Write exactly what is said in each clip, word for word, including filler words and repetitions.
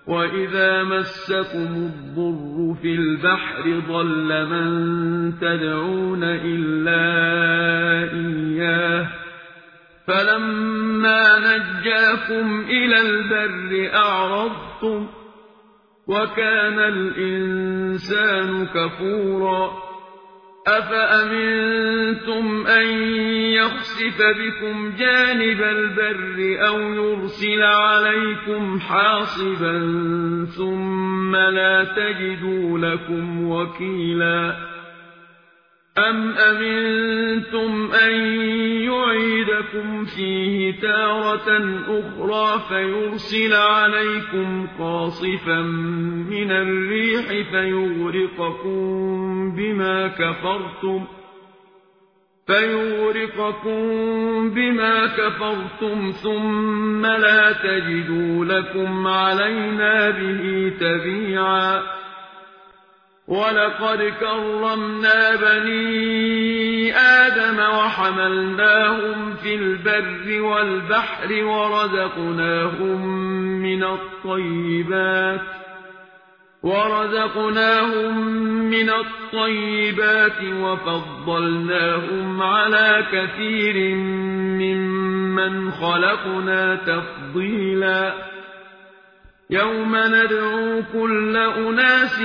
وَإِذَا مَسَّكُمُ الضُّرُّ فِي الْبَحْرِ ضَلَّ مَن تَدْعُونَ إِلَّا إِيَّاهُ فَلَمَّا نَجَّاكُمْ إِلَى الْبَرِّ أَعْرَضْتُمْ وَكَانَ الْإِنسَانُ كَفُورًا أَفَأَمِنتُمْ أَن يَخْسِفَ بِكُمْ جَانِبَ الْبَرِّ أَوْ يُرْسِلَ عَلَيْكُمْ حَاصِبًا ثُمَّ لَا تَجِدُوا لَكُمْ وَكِيلًا أَمْ أَمِنتُمْ أَن يُعِيدَكُمْ فِيهِ تَارَةً أُخْرَىٰ فَيُرْسِلَ عَلَيْكُمْ قَاصِفًا مِّنَ الرِّيحِ فَيُغْرِقَكُم بِمَا كَفَرْتُمْ فَيُغْرِقَكُم بِمَا كَفَرْتُمْ ثُمَّ لَا تَجِدُوا لَكُمْ عَلَيْنَا بِهِ تَبِيعًا وَلَقَدْ كَرَّمْنَا بَنِي آدَمَ وَحَمَلْنَاهُمْ فِي الْبَرِّ وَالْبَحْرِ وَرَزَقْنَاهُم مِّنَ الطَّيِّبَاتِ وَرَزَقْنَاهُم مِّنَ الطَّيِّبَاتِ وَفَضَّلْنَاهُمْ عَلَىٰ كَثِيرٍ مِّمَّنْ خَلَقْنَا تَفْضِيلًا يَوْمَ نَدْعُو كُلَّ أُنَاسٍ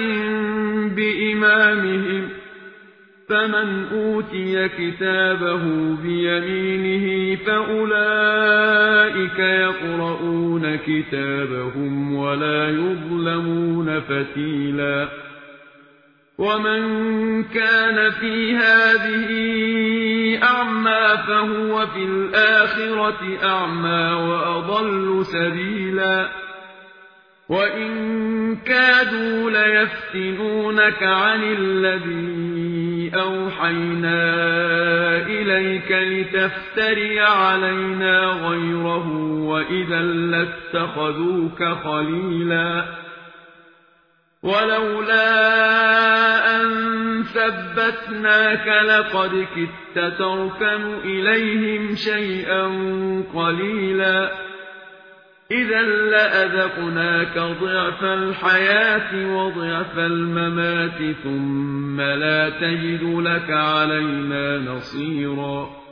بِإِمَامِهِمْ فَمَنْ أُوتِيَ كِتَابَهُ بِيَمِينِهِ فَأُولَٰئِكَ يَقْرَءُونَ كِتَابَهُمْ وَلَا يُظْلَمُونَ فَتِيلًا وَمَن كَانَ فِي هَٰذِهِ أَعْمَىٰ فَهُوَ فِي الْآخِرَةِ أَعْمَىٰ وَأَضَلُّ سَبِيلًا وَإِن كَادُوا لَيَفْتِنُونَكَ عَنِ الَّذِي أَوْحَيْنَا إِلَيْكَ لِتَفْتَرِيَ عَلَيْنَا غَيْرَهُ وَإِذًا لَّاتَّخَذُوكَ خَلِيلًا وَلَوْلَا أَن ثَبَّتْنَاكَ لَقَدْ كِدتَّ تَرْكَنُ إِلَيْهِمْ شَيْئًا قَلِيلًا إِذًا لَّأَذَقْنَاكَ ضِعْفَ الْحَيَاةِ وَضِعْفَ الْمَمَاتِ ثُمَّ لَا تَجِدُ لَكَ عَلَيْنَا نَصِيرًا